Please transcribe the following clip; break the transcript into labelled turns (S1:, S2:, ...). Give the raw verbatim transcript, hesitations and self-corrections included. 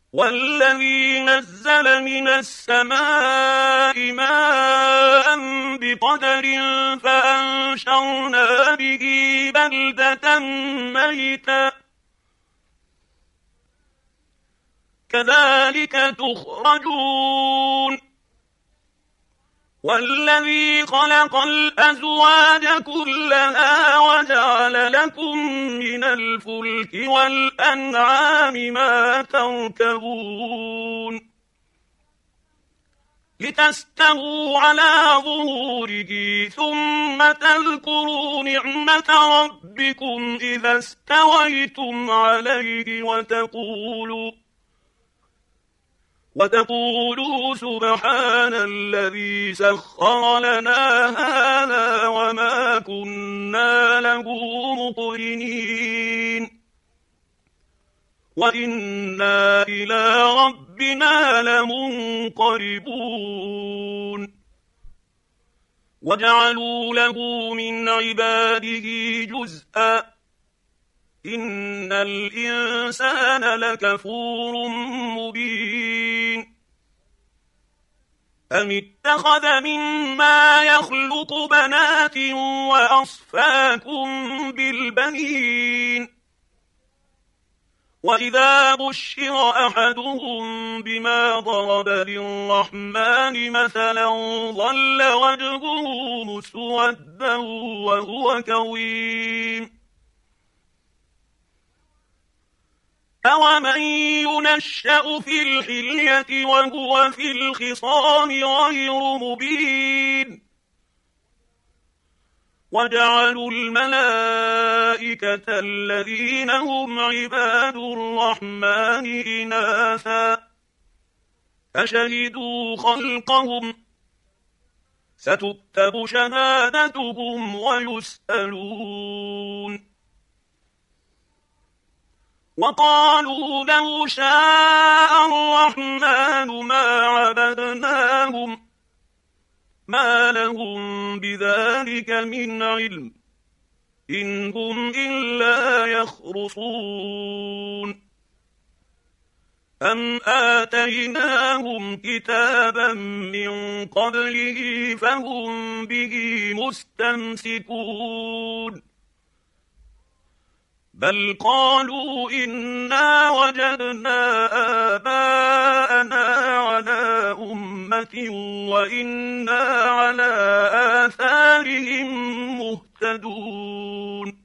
S1: والذي نزل من السماء ماء بقدر فأنشرنا به بلدة ميتا كذلك تخرجون والذي خلق الأزواج كلها وجعل لكم من الفلك والأنعام ما تركبون لتستووا على ظهوره ثم تذكروا نعمة ربكم إذا استويتم عليه وتقولوا وتقولوا سبحان الذي سخر لنا هذا وما كنا له مقرنين وإنا إلى ربنا لمنقلبون وجعلوا له من عباده جزءا إن الإنسان لكفور مبين أم اتخذ مما يخلق بنات وأصفاكم بالبنين وإذا بشر أحدهم بما ضرب للرحمن مثلا ظل وجهه مسودا وهو كظيم أَوَمَن يُنَشَّأُ فِي الْحِلْيَةِ وَهُوَ فِي الْخِصَامِ غَيْرُ مُبِينٍ وَجَعَلُوا الْمَلَائِكَةَ الَّذِينَ هُمْ عِبَادُ الرَّحْمَنِ إِنَاثًا أَشَهِدُوا خَلْقَهُمْ سَتُكْتَبُ شَهَادَتُهُمْ وَيُسْأَلُونَ وقالوا لو شاء الرحمن ما عبدناهم ما لهم بذلك من علم إن هم إلا يخرصون أم آتيناهم كتابا من قبله فهم به مستمسكون بل قالوا إنا وجدنا آباءنا على أمة وإنا على آثارهم مهتدون